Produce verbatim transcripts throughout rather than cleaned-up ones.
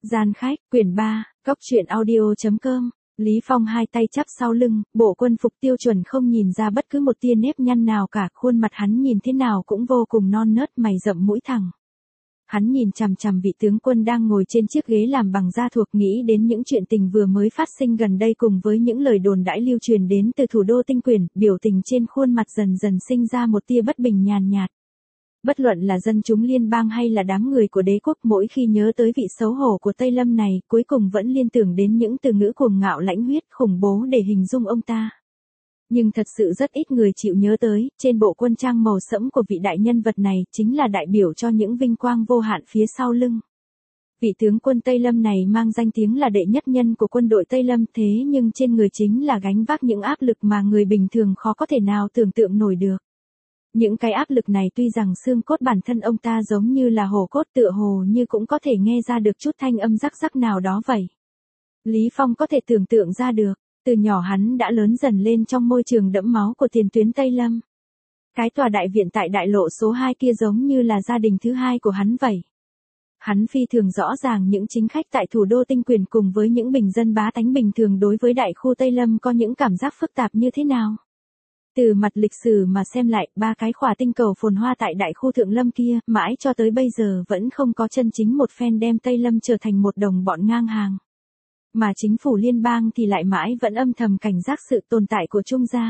Gian khách, quyển ba, Cóc truyện audio chấm com. Lý Phong hai tay chắp sau lưng, bộ quân phục tiêu chuẩn không nhìn ra bất cứ một tia nếp nhăn nào cả, khuôn mặt hắn nhìn thế nào cũng vô cùng non nớt, mày rậm mũi thẳng. Hắn nhìn chằm chằm vị tướng quân đang ngồi trên chiếc ghế làm bằng da thuộc, nghĩ đến những chuyện tình vừa mới phát sinh gần đây cùng với những lời đồn đãi lưu truyền đến từ thủ đô Tinh Quyển, biểu tình trên khuôn mặt dần dần sinh ra một tia bất bình nhàn nhạt. Bất luận là dân chúng liên bang hay là đám người của đế quốc, mỗi khi nhớ tới vị xấu hổ của Tây Lâm này, cuối cùng vẫn liên tưởng đến những từ ngữ cuồng ngạo lãnh huyết khủng bố để hình dung ông ta. Nhưng thật sự rất ít người chịu nhớ tới, trên bộ quân trang màu sẫm của vị đại nhân vật này, chính là đại biểu cho những vinh quang vô hạn phía sau lưng. Vị tướng quân Tây Lâm này mang danh tiếng là đệ nhất nhân của quân đội Tây Lâm, thế nhưng trên người chính là gánh vác những áp lực mà người bình thường khó có thể nào tưởng tượng nổi được. Những cái áp lực này tuy rằng xương cốt bản thân ông ta giống như là hổ cốt, tựa hồ như cũng có thể nghe ra được chút thanh âm rắc rắc nào đó vậy. Lý Phong có thể tưởng tượng ra được, từ nhỏ hắn đã lớn dần lên trong môi trường đẫm máu của tiền tuyến Tây Lâm. Cái tòa đại viện tại đại lộ số hai kia giống như là gia đình thứ hai của hắn vậy. Hắn phi thường rõ ràng những chính khách tại thủ đô Tinh Quyển cùng với những bình dân bá tánh bình thường đối với đại khu Tây Lâm có những cảm giác phức tạp như thế nào. Từ mặt lịch sử mà xem lại, ba cái khỏa tinh cầu phồn hoa tại đại khu Thượng Lâm kia, mãi cho tới bây giờ vẫn không có chân chính một phen đem Tây Lâm trở thành một đồng bọn ngang hàng. Mà chính phủ liên bang thì lại mãi vẫn âm thầm cảnh giác sự tồn tại của Trung gia.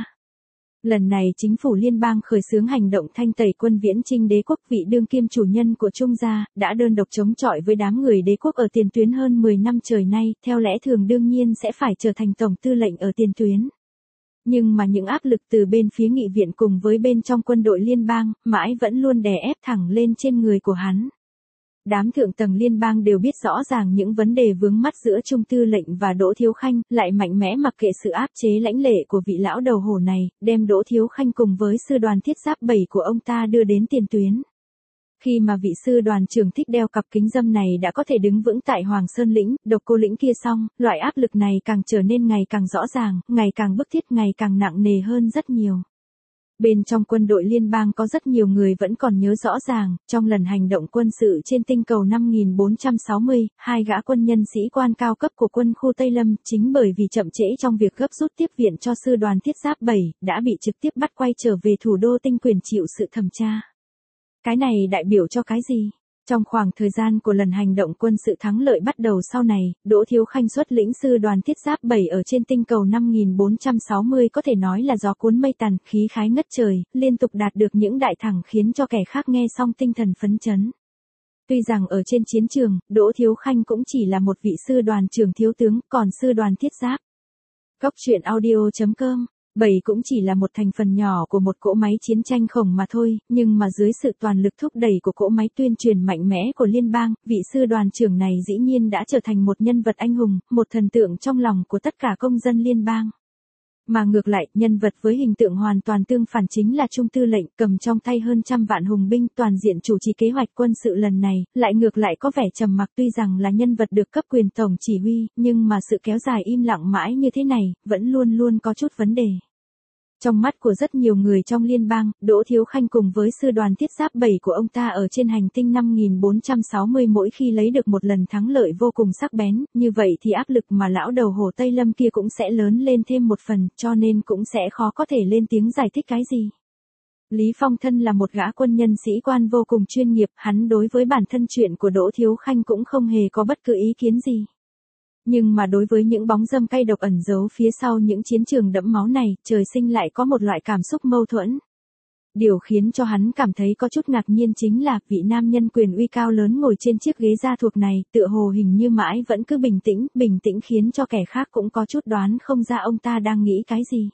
Lần này chính phủ liên bang khởi xướng hành động thanh tẩy quân viễn chinh đế quốc, vị đương kim chủ nhân của Trung gia, đã đơn độc chống chọi với đám người đế quốc ở tiền tuyến hơn mười năm trời nay, theo lẽ thường đương nhiên sẽ phải trở thành tổng tư lệnh ở tiền tuyến. Nhưng mà những áp lực từ bên phía nghị viện cùng với bên trong quân đội liên bang, mãi vẫn luôn đè ép thẳng lên trên người của hắn. Đám thượng tầng liên bang đều biết rõ ràng những vấn đề vướng mắt giữa Trung tư lệnh và Đỗ Thiếu Khanh, lại mạnh mẽ mặc kệ sự áp chế lãnh lệ của vị lão đầu hổ này, đem Đỗ Thiếu Khanh cùng với sư đoàn thiết giáp bảy của ông ta đưa đến tiền tuyến. Khi mà vị sư đoàn trưởng thích đeo cặp kính râm này đã có thể đứng vững tại Hoàng Sơn lĩnh, Độc Cô lĩnh kia xong, loại áp lực này càng trở nên ngày càng rõ ràng, ngày càng bức thiết, ngày càng nặng nề hơn rất nhiều. Bên trong quân đội liên bang có rất nhiều người vẫn còn nhớ rõ ràng, trong lần hành động quân sự trên tinh cầu năm nghìn bốn trăm sáu mươi, hai gã quân nhân sĩ quan cao cấp của quân khu Tây Lâm, chính bởi vì chậm trễ trong việc gấp rút tiếp viện cho sư đoàn thiết giáp bảy, đã bị trực tiếp bắt quay trở về thủ đô Tinh Quyển chịu sự thẩm tra. Cái này đại biểu cho cái gì? Trong khoảng thời gian của lần hành động quân sự thắng lợi bắt đầu sau này, Đỗ Thiếu Khanh xuất lĩnh sư đoàn thiết giáp bảy ở trên tinh cầu năm nghìn bốn trăm sáu mươi có thể nói là gió cuốn mây tàn, khí khái ngất trời, liên tục đạt được những đại thắng khiến cho kẻ khác nghe xong tinh thần phấn chấn. Tuy rằng ở trên chiến trường, Đỗ Thiếu Khanh cũng chỉ là một vị sư đoàn trưởng thiếu tướng, còn sư đoàn thiết giáp. Cóc truyện audio chấm com. Bảy cũng chỉ là một thành phần nhỏ của một cỗ máy chiến tranh khổng mà thôi, nhưng mà dưới sự toàn lực thúc đẩy của cỗ máy tuyên truyền mạnh mẽ của liên bang, vị sư đoàn trưởng này dĩ nhiên đã trở thành một nhân vật anh hùng, một thần tượng trong lòng của tất cả công dân liên bang. Mà ngược lại, nhân vật với hình tượng hoàn toàn tương phản chính là Trung tư lệnh, cầm trong tay hơn trăm vạn hùng binh, toàn diện chủ trì kế hoạch quân sự lần này, lại ngược lại có vẻ trầm mặc. Tuy rằng là nhân vật được cấp quyền tổng chỉ huy, nhưng mà sự kéo dài im lặng mãi như thế này, vẫn luôn luôn có chút vấn đề. Trong mắt của rất nhiều người trong liên bang, Đỗ Thiếu Khanh cùng với sư đoàn thiết giáp bảy của ông ta ở trên hành tinh năm nghìn bốn trăm sáu mươi mỗi khi lấy được một lần thắng lợi vô cùng sắc bén, như vậy thì áp lực mà lão đầu hổ Tây Lâm kia cũng sẽ lớn lên thêm một phần, cho nên cũng sẽ khó có thể lên tiếng giải thích cái gì. Lý Phong thân là một gã quân nhân sĩ quan vô cùng chuyên nghiệp, hắn đối với bản thân chuyện của Đỗ Thiếu Khanh cũng không hề có bất cứ ý kiến gì. Nhưng mà đối với những bóng dâm cay độc ẩn giấu phía sau những chiến trường đẫm máu này, trời sinh lại có một loại cảm xúc mâu thuẫn. Điều khiến cho hắn cảm thấy có chút ngạc nhiên chính là, vị nam nhân quyền uy cao lớn ngồi trên chiếc ghế da thuộc này, tựa hồ hình như mãi vẫn cứ bình tĩnh, bình tĩnh khiến cho kẻ khác cũng có chút đoán không ra ông ta đang nghĩ cái gì.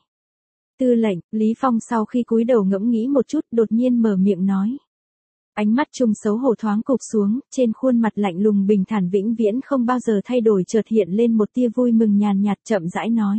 Tư lệnh, Lý Phong sau khi cúi đầu ngẫm nghĩ một chút, đột nhiên mở miệng nói. Ánh mắt Trung xấu hổ thoáng cụp xuống, trên khuôn mặt lạnh lùng bình thản vĩnh viễn không bao giờ thay đổi chợt hiện lên một tia vui mừng nhàn nhạt, chậm rãi nói.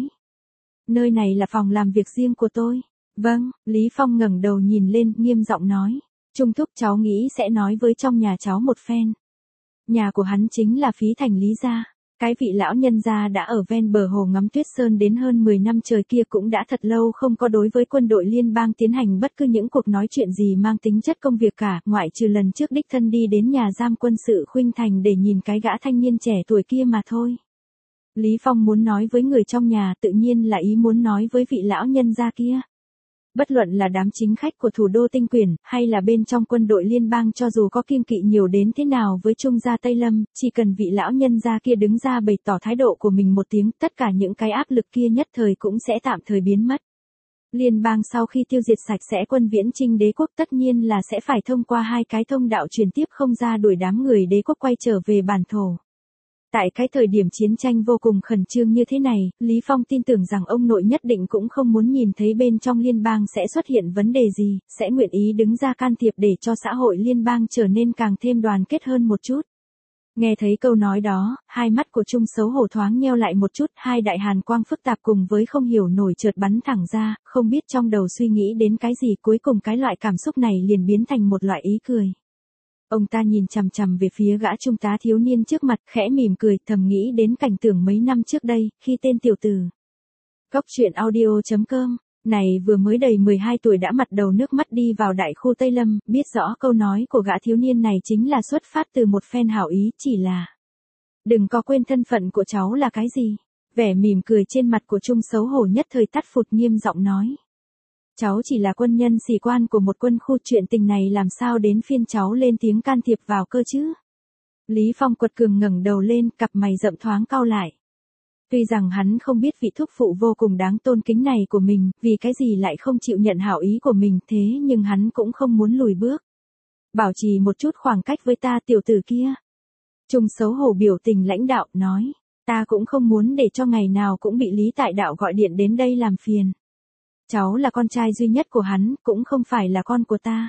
Nơi này là phòng làm việc riêng của tôi. Vâng, Lý Phong ngẩng đầu nhìn lên, nghiêm giọng nói. Trung thúc, cháu nghĩ sẽ nói với trong nhà cháu một phen. Nhà của hắn chính là Phí Thành Lý gia. Cái vị lão nhân gia đã ở ven bờ hồ ngắm tuyết sơn đến hơn mười năm trời kia cũng đã thật lâu không có đối với quân đội liên bang tiến hành bất cứ những cuộc nói chuyện gì mang tính chất công việc cả, ngoại trừ lần trước đích thân đi đến nhà giam quân sự Khuynh Thành để nhìn cái gã thanh niên trẻ tuổi kia mà thôi. Lý Phong muốn nói với người trong nhà tự nhiên là ý muốn nói với vị lão nhân gia kia. Bất luận là đám chính khách của thủ đô Tinh Quyển, hay là bên trong quân đội liên bang cho dù có kiêng kỵ nhiều đến thế nào với Trung gia Tây Lâm, chỉ cần vị lão nhân gia kia đứng ra bày tỏ thái độ của mình một tiếng, tất cả những cái áp lực kia nhất thời cũng sẽ tạm thời biến mất. Liên bang sau khi tiêu diệt sạch sẽ quân viễn chinh đế quốc tất nhiên là sẽ phải thông qua hai cái thông đạo truyền tiếp không ra đuổi đám người đế quốc quay trở về bản thổ. Tại cái thời điểm chiến tranh vô cùng khẩn trương như thế này, Lý Phong tin tưởng rằng ông nội nhất định cũng không muốn nhìn thấy bên trong liên bang sẽ xuất hiện vấn đề gì, sẽ nguyện ý đứng ra can thiệp để cho xã hội liên bang trở nên càng thêm đoàn kết hơn một chút. Nghe thấy câu nói đó, hai mắt của Trung xấu hổ thoáng nheo lại một chút, hai đại hàn quang phức tạp cùng với không hiểu nổi chợt bắn thẳng ra, không biết trong đầu suy nghĩ đến cái gì, cuối cùng cái loại cảm xúc này liền biến thành một loại ý cười. Ông ta nhìn chằm chằm về phía gã trung tá thiếu niên trước mặt, khẽ mỉm cười, thầm nghĩ đến cảnh tượng mấy năm trước đây, khi tên tiểu tử Cóc truyện audio chấm com này vừa mới đầy mười hai tuổi đã mặt đầu nước mắt đi vào đại khu Tây Lâm, biết rõ câu nói của gã thiếu niên này chính là xuất phát từ một phen hảo ý, chỉ là đừng có quên thân phận của cháu là cái gì. Vẻ mỉm cười trên mặt của Trung xấu hổ nhất thời tắt phụt, nghiêm giọng nói. Cháu chỉ là quân nhân sĩ quan của một quân khu, chuyện tình này làm sao đến phiên cháu lên tiếng can thiệp vào cơ chứ? Lý Phong quật cường ngẩng đầu lên, cặp mày rậm thoáng cau lại. Tuy rằng hắn không biết vị thúc phụ vô cùng đáng tôn kính này của mình, vì cái gì lại không chịu nhận hảo ý của mình, thế nhưng hắn cũng không muốn lùi bước. Bảo trì một chút khoảng cách với ta tiểu tử kia. Trung xấu hổ biểu tình lãnh đạo, nói. Ta cũng không muốn để cho ngày nào cũng bị Lý Tại Đạo gọi điện đến đây làm phiền. Cháu là con trai duy nhất của hắn, cũng không phải là con của ta.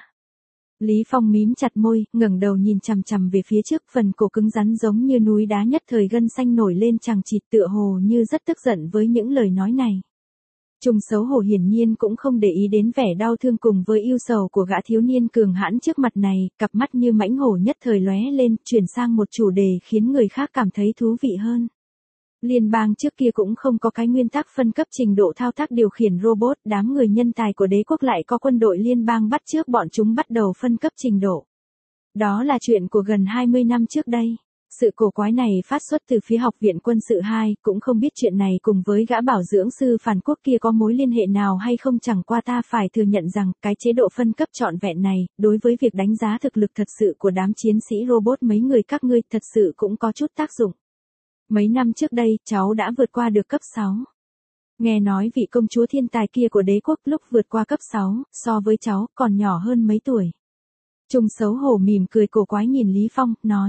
Lý Phong mím chặt môi, ngẩng đầu nhìn chằm chằm về phía trước, phần cổ cứng rắn giống như núi đá nhất thời gân xanh nổi lên chằng chịt, tựa hồ như rất tức giận với những lời nói này. Trung xấu hổ hiển nhiên cũng không để ý đến vẻ đau thương cùng với ưu sầu của gã thiếu niên cường hãn trước mặt này, cặp mắt như mãnh hổ nhất thời lóe lên, chuyển sang một chủ đề khiến người khác cảm thấy thú vị hơn. Liên bang trước kia cũng không có cái nguyên tắc phân cấp trình độ thao tác điều khiển robot, đám người nhân tài của đế quốc lại có quân đội liên bang bắt chước bọn chúng bắt đầu phân cấp trình độ. Đó là chuyện của gần hai mươi năm trước đây. Sự cổ quái này phát xuất từ phía học viện quân sự hai, cũng không biết chuyện này cùng với gã bảo dưỡng sư phản quốc kia có mối liên hệ nào hay không, chẳng qua ta phải thừa nhận rằng cái chế độ phân cấp trọn vẹn này, đối với việc đánh giá thực lực thật sự của đám chiến sĩ robot mấy người các ngươi thật sự cũng có chút tác dụng. Mấy năm trước đây, cháu đã vượt qua được cấp sáu. Nghe nói vị công chúa thiên tài kia của đế quốc lúc vượt qua cấp sáu, so với cháu, còn nhỏ hơn mấy tuổi. Trung xấu hổ mỉm cười cổ quái nhìn Lý Phong, nói.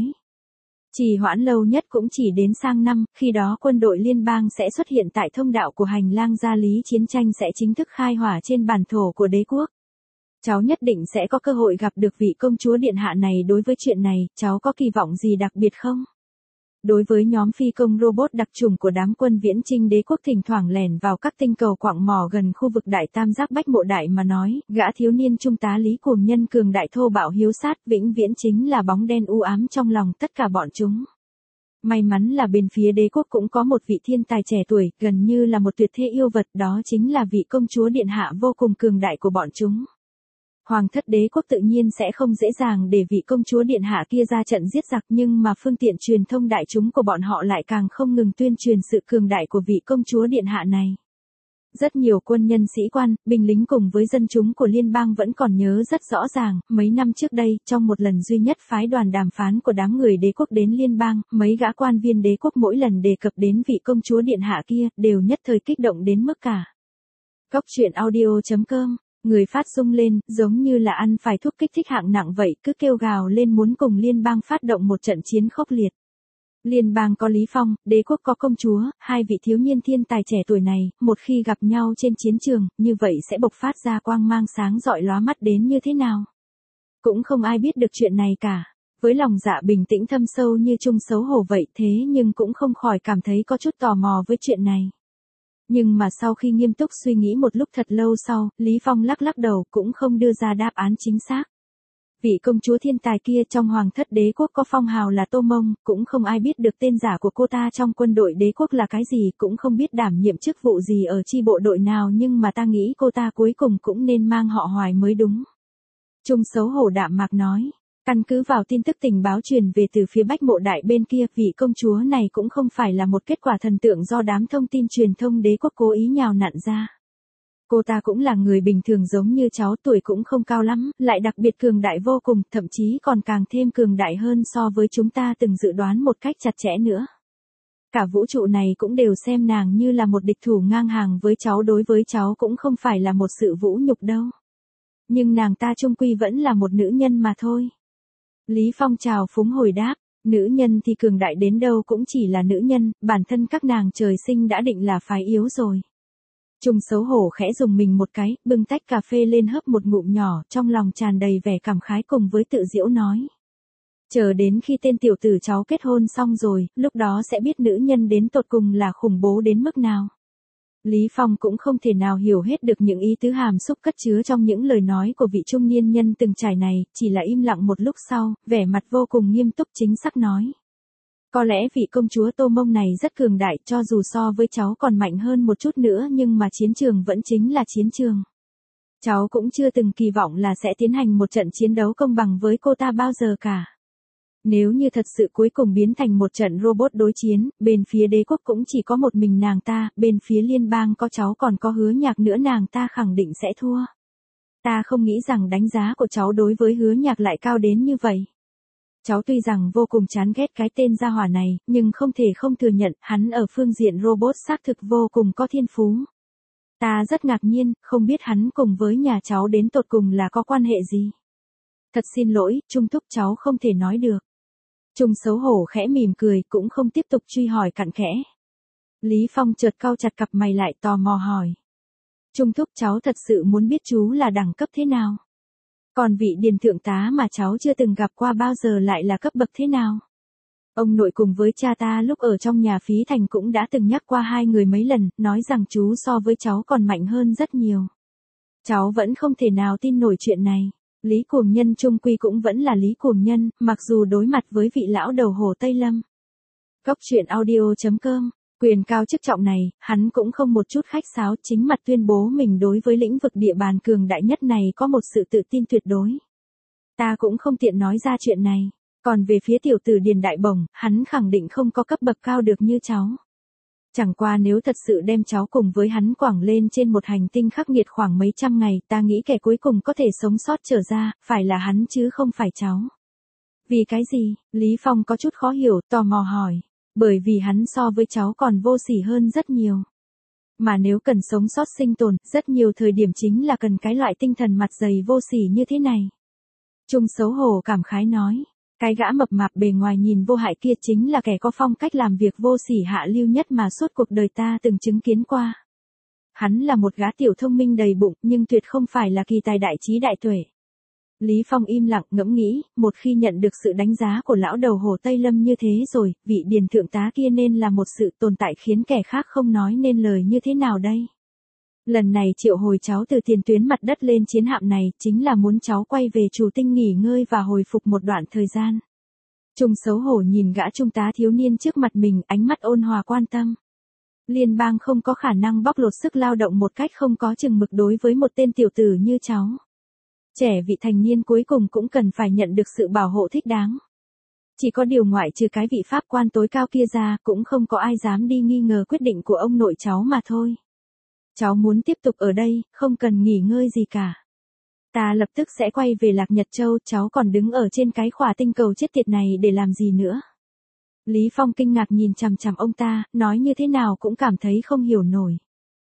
Trì hoãn lâu nhất cũng chỉ đến sang năm, khi đó quân đội liên bang sẽ xuất hiện tại thông đạo của hành lang gia lý, chiến tranh sẽ chính thức khai hỏa trên bản thổ của đế quốc. Cháu nhất định sẽ có cơ hội gặp được vị công chúa điện hạ này, đối với chuyện này, cháu có kỳ vọng gì đặc biệt không? Đối với nhóm phi công robot đặc trùng của đám quân viễn chinh đế quốc thỉnh thoảng lẻn vào các tinh cầu quạng mỏ gần khu vực đại tam giác Bách Mộ Đại mà nói, gã thiếu niên trung tá Lý cuồng nhân cường đại thô bạo hiếu sát vĩnh viễn chính là bóng đen u ám trong lòng tất cả bọn chúng. May mắn là bên phía đế quốc cũng có một vị thiên tài trẻ tuổi, gần như là một tuyệt thế yêu vật, đó chính là vị công chúa điện hạ vô cùng cường đại của bọn chúng. Hoàng thất đế quốc tự nhiên sẽ không dễ dàng để vị công chúa điện hạ kia ra trận giết giặc, nhưng mà phương tiện truyền thông đại chúng của bọn họ lại càng không ngừng tuyên truyền sự cường đại của vị công chúa điện hạ này. Rất nhiều quân nhân sĩ quan, binh lính cùng với dân chúng của liên bang vẫn còn nhớ rất rõ ràng, mấy năm trước đây, trong một lần duy nhất phái đoàn đàm phán của đám người đế quốc đến liên bang, mấy gã quan viên đế quốc mỗi lần đề cập đến vị công chúa điện hạ kia, đều nhất thời kích động đến mức cả. Cóc truyện audio chấm com Người phát rung lên, giống như là ăn phải thuốc kích thích hạng nặng vậy, cứ kêu gào lên muốn cùng liên bang phát động một trận chiến khốc liệt. Liên bang có Lý Phong, đế quốc có công chúa, hai vị thiếu niên thiên tài trẻ tuổi này, một khi gặp nhau trên chiến trường, như vậy sẽ bộc phát ra quang mang sáng rọi lóa mắt đến như thế nào. Cũng không ai biết được chuyện này cả. Với lòng dạ bình tĩnh thâm sâu như Trung xấu hổ vậy, thế nhưng cũng không khỏi cảm thấy có chút tò mò với chuyện này. Nhưng mà sau khi nghiêm túc suy nghĩ một lúc thật lâu sau, Lý Phong lắc lắc đầu cũng không đưa ra đáp án chính xác. Vị công chúa thiên tài kia trong hoàng thất đế quốc có phong hào là Tô Mông, cũng không ai biết được tên giả của cô ta trong quân đội đế quốc là cái gì, cũng không biết đảm nhiệm chức vụ gì ở chi bộ đội nào, nhưng mà ta nghĩ cô ta cuối cùng cũng nên mang họ Hoài mới đúng. Trung xấu hổ đạm mạc nói. Căn cứ vào tin tức tình báo truyền về từ phía Bách Mộ Đại bên kia, vị công chúa này cũng không phải là một kết quả thần tượng do đám thông tin truyền thông đế quốc cố ý nhào nặn ra. Cô ta cũng là người bình thường giống như cháu, tuổi cũng không cao lắm, lại đặc biệt cường đại vô cùng, thậm chí còn càng thêm cường đại hơn so với chúng ta từng dự đoán một cách chặt chẽ nữa. Cả vũ trụ này cũng đều xem nàng như là một địch thủ ngang hàng với cháu, đối với cháu cũng không phải là một sự vũ nhục đâu. Nhưng nàng ta chung quy vẫn là một nữ nhân mà thôi. Lý Phong chào phúng hồi đáp, nữ nhân thì cường đại đến đâu cũng chỉ là nữ nhân, bản thân các nàng trời sinh đã định là phái yếu rồi. Trung xấu hổ khẽ dùng mình một cái, bưng tách cà phê lên hớp một ngụm nhỏ, trong lòng tràn đầy vẻ cảm khái cùng với tự giễu nói. Chờ đến khi tên tiểu tử cháu kết hôn xong rồi, lúc đó sẽ biết nữ nhân đến tột cùng là khủng bố đến mức nào. Lý Phong cũng không thể nào hiểu hết được những ý tứ hàm xúc cất chứa trong những lời nói của vị trung niên nhân từng trải này, chỉ là im lặng một lúc sau, vẻ mặt vô cùng nghiêm túc chính xác nói. Có lẽ vị công chúa Tô Mông này rất cường đại, cho dù so với cháu còn mạnh hơn một chút nữa, nhưng mà chiến trường vẫn chính là chiến trường. Cháu cũng chưa từng kỳ vọng là sẽ tiến hành một trận chiến đấu công bằng với cô ta bao giờ cả. Nếu như thật sự cuối cùng biến thành một trận robot đối chiến, bên phía đế quốc cũng chỉ có một mình nàng ta, bên phía liên bang có cháu còn có Hứa Nhạc nữa, nàng ta khẳng định sẽ thua. Ta không nghĩ rằng đánh giá của cháu đối với Hứa Nhạc lại cao đến như vậy. Cháu tuy rằng vô cùng chán ghét cái tên gia hỏa này, nhưng không thể không thừa nhận, hắn ở phương diện robot xác thực vô cùng có thiên phú. Ta rất ngạc nhiên, không biết hắn cùng với nhà cháu đến tột cùng là có quan hệ gì. Thật xin lỗi, Trung thúc, cháu không thể nói được. Trung xấu hổ khẽ mỉm cười, cũng không tiếp tục truy hỏi cặn kẽ. Lý Phong chợt cau chặt cặp mày lại, tò mò hỏi. Trung thúc, cháu thật sự muốn biết chú là đẳng cấp thế nào? Còn vị điền thượng tá mà cháu chưa từng gặp qua bao giờ lại là cấp bậc thế nào? Ông nội cùng với cha ta lúc ở trong nhà Phí Thành cũng đã từng nhắc qua hai người mấy lần, nói rằng chú so với cháu còn mạnh hơn rất nhiều. Cháu vẫn không thể nào tin nổi chuyện này. Lý Cuồng Nhân chung quy cũng vẫn là Lý Cuồng Nhân, mặc dù đối mặt với vị lão đầu Hồ Tây Lâm. Góc truyện audio chấm com, quyền cao chức trọng này, hắn cũng không một chút khách sáo, chính mặt tuyên bố mình đối với lĩnh vực địa bàn cường đại nhất này có một sự tự tin tuyệt đối. Ta cũng không tiện nói ra chuyện này, còn về phía tiểu tử Điền Đại Bổng, hắn khẳng định không có cấp bậc cao được như cháu. Chẳng qua nếu thật sự đem cháu cùng với hắn quẳng lên trên một hành tinh khắc nghiệt khoảng mấy trăm ngày, ta nghĩ kẻ cuối cùng có thể sống sót trở ra, phải là hắn chứ không phải cháu. Vì cái gì? Lý Phong có chút khó hiểu, tò mò hỏi. Bởi vì hắn so với cháu còn vô sỉ hơn rất nhiều. Mà nếu cần sống sót sinh tồn, rất nhiều thời điểm chính là cần cái loại tinh thần mặt dày vô sỉ như thế này. Trung xấu hổ cảm khái nói. Cái gã mập mạp bề ngoài nhìn vô hại kia chính là kẻ có phong cách làm việc vô sỉ hạ lưu nhất mà suốt cuộc đời ta từng chứng kiến qua. Hắn là một gã tiểu thông minh đầy bụng, nhưng tuyệt không phải là kỳ tài đại trí đại tuệ. Lý Phong im lặng ngẫm nghĩ, một khi nhận được sự đánh giá của lão đầu Hồ Tây Lâm như thế rồi, vị điền thượng tá kia nên là một sự tồn tại khiến kẻ khác không nói nên lời như thế nào đây? Lần này triệu hồi cháu từ tiền tuyến mặt đất lên chiến hạm này, chính là muốn cháu quay về Trù Tinh nghỉ ngơi và hồi phục một đoạn thời gian. Trung xấu hổ nhìn gã trung tá thiếu niên trước mặt mình, ánh mắt ôn hòa quan tâm. Liên bang không có khả năng bóc lột sức lao động một cách không có chừng mực đối với một tên tiểu tử như cháu. Trẻ vị thành niên cuối cùng cũng cần phải nhận được sự bảo hộ thích đáng. Chỉ có điều ngoại trừ cái vị pháp quan tối cao kia ra, cũng không có ai dám đi nghi ngờ quyết định của ông nội cháu mà thôi. Cháu muốn tiếp tục ở đây, không cần nghỉ ngơi gì cả. Ta lập tức sẽ quay về Lạc Nhật Châu, cháu còn đứng ở trên cái khỏa tinh cầu chết tiệt này để làm gì nữa? Lý Phong kinh ngạc nhìn chằm chằm ông ta, nói như thế nào cũng cảm thấy không hiểu nổi.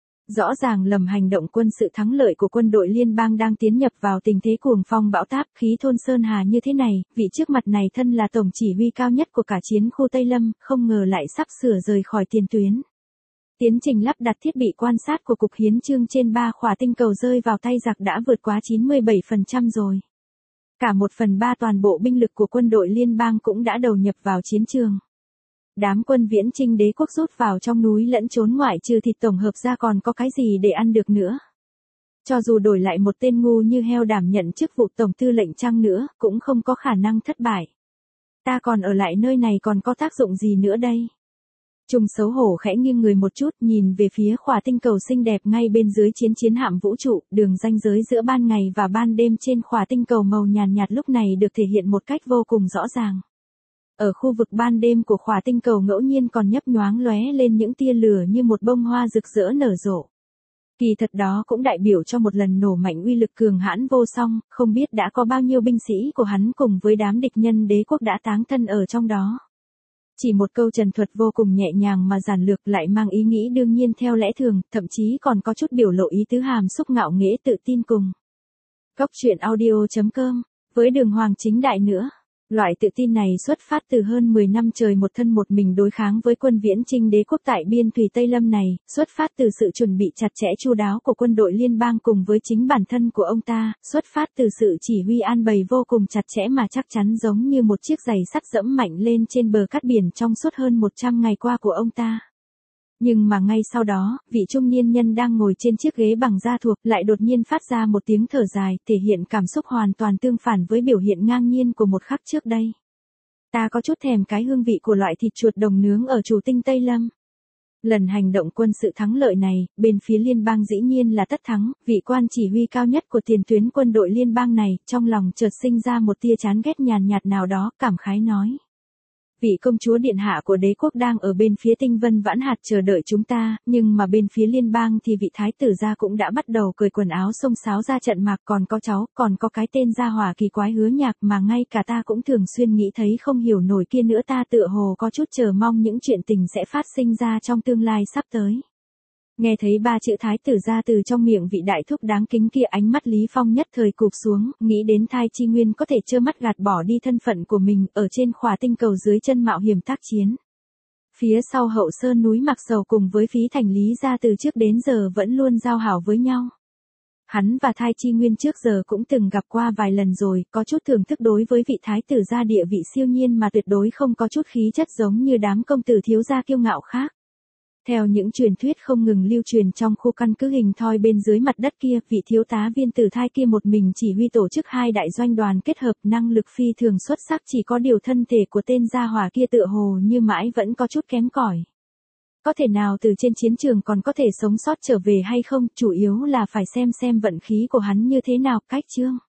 Rõ ràng lầm hành động quân sự thắng lợi của quân đội liên bang đang tiến nhập vào tình thế cuồng phong bão táp, khí thôn sơn hà như thế này, vị trước mặt này thân là tổng chỉ huy cao nhất của cả chiến khu Tây Lâm, không ngờ lại sắp sửa rời khỏi tiền tuyến. Tiến trình lắp đặt thiết bị quan sát của Cục Hiến chương trên ba khỏa tinh cầu rơi vào tay giặc đã vượt quá chín mươi bảy phần trăm rồi. Cả một phần ba toàn bộ binh lực của quân đội liên bang cũng đã đầu nhập vào chiến trường. Đám quân viễn chinh đế quốc rút vào trong núi lẫn trốn ngoại trừ thịt tổng hợp ra còn có cái gì để ăn được nữa. Cho dù đổi lại một tên ngu như heo đảm nhận chức vụ tổng tư lệnh chăng nữa, cũng không có khả năng thất bại. Ta còn ở lại nơi này còn có tác dụng gì nữa đây? Trung xấu hổ khẽ nghiêng người một chút, nhìn về phía khỏa tinh cầu xinh đẹp ngay bên dưới chiến chiến hạm vũ trụ, đường ranh giới giữa ban ngày và ban đêm trên khỏa tinh cầu màu nhàn nhạt lúc này được thể hiện một cách vô cùng rõ ràng. Ở khu vực ban đêm của khỏa tinh cầu ngẫu nhiên còn nhấp nhoáng lóe lên những tia lửa như một bông hoa rực rỡ nở rộ. Kỳ thật đó cũng đại biểu cho một lần nổ mạnh uy lực cường hãn vô song, không biết đã có bao nhiêu binh sĩ của hắn cùng với đám địch nhân đế quốc đã táng thân ở trong đó. Chỉ một câu trần thuật vô cùng nhẹ nhàng mà giản lược lại mang ý nghĩ đương nhiên theo lẽ thường, thậm chí còn có chút biểu lộ ý tứ hàm xúc ngạo nghễ tự tin cùng. Góc truyện audio chấm com, với đường hoàng chính đại nữa. Loại tự tin này xuất phát từ hơn mười năm trời một thân một mình đối kháng với quân viễn chinh đế quốc tại biên thùy Tây Lâm này, xuất phát từ sự chuẩn bị chặt chẽ chu đáo của quân đội liên bang cùng với chính bản thân của ông ta, xuất phát từ sự chỉ huy an bày vô cùng chặt chẽ mà chắc chắn giống như một chiếc giày sắt dẫm mạnh lên trên bờ cát biển trong suốt hơn một trăm ngày qua của ông ta. Nhưng mà ngay sau đó, vị trung niên nhân đang ngồi trên chiếc ghế bằng da thuộc lại đột nhiên phát ra một tiếng thở dài, thể hiện cảm xúc hoàn toàn tương phản với biểu hiện ngang nhiên của một khắc trước đây. Ta có chút thèm cái hương vị của loại thịt chuột đồng nướng ở chủ tinh Tây Lâm. Lần hành động quân sự thắng lợi này, bên phía liên bang dĩ nhiên là tất thắng, vị quan chỉ huy cao nhất của tiền tuyến quân đội liên bang này, trong lòng chợt sinh ra một tia chán ghét nhàn nhạt nào đó, cảm khái nói. Vị công chúa điện hạ của đế quốc đang ở bên phía tinh vân vãn hạt chờ đợi chúng ta, nhưng mà bên phía liên bang thì vị thái tử gia cũng đã bắt đầu cởi quần áo xông xáo ra trận mạc, còn có cháu, còn có cái tên gia hỏa kỳ quái hứa nhạc mà ngay cả ta cũng thường xuyên nghĩ thấy không hiểu nổi kia nữa, ta tựa hồ có chút chờ mong những chuyện tình sẽ phát sinh ra trong tương lai sắp tới. Nghe thấy ba chữ thái tử ra từ trong miệng vị đại thúc đáng kính kia, ánh mắt Lý Phong nhất thời cụp xuống, nghĩ đến Thai Chi Nguyên có thể trơ mắt gạt bỏ đi thân phận của mình ở trên khỏa tinh cầu dưới chân mạo hiểm tác chiến. Phía sau Hậu Sơn núi Mặc Sầu cùng với Phí Thành Lý gia từ trước đến giờ vẫn luôn giao hảo với nhau. Hắn và Thai Chi Nguyên trước giờ cũng từng gặp qua vài lần rồi, có chút thưởng thức đối với vị thái tử gia địa vị siêu nhiên mà tuyệt đối không có chút khí chất giống như đám công tử thiếu gia kiêu ngạo khác. Theo những truyền thuyết không ngừng lưu truyền trong khu căn cứ hình thoi bên dưới mặt đất kia, vị thiếu tá viên tử Thai kia một mình chỉ huy tổ chức hai đại doanh đoàn kết hợp, năng lực phi thường xuất sắc, chỉ có điều thân thể của tên gia hỏa kia tựa hồ như mãi vẫn có chút kém cỏi. Có thể nào từ trên chiến trường còn có thể sống sót trở về hay không, chủ yếu là phải xem xem vận khí của hắn như thế nào. Cách chương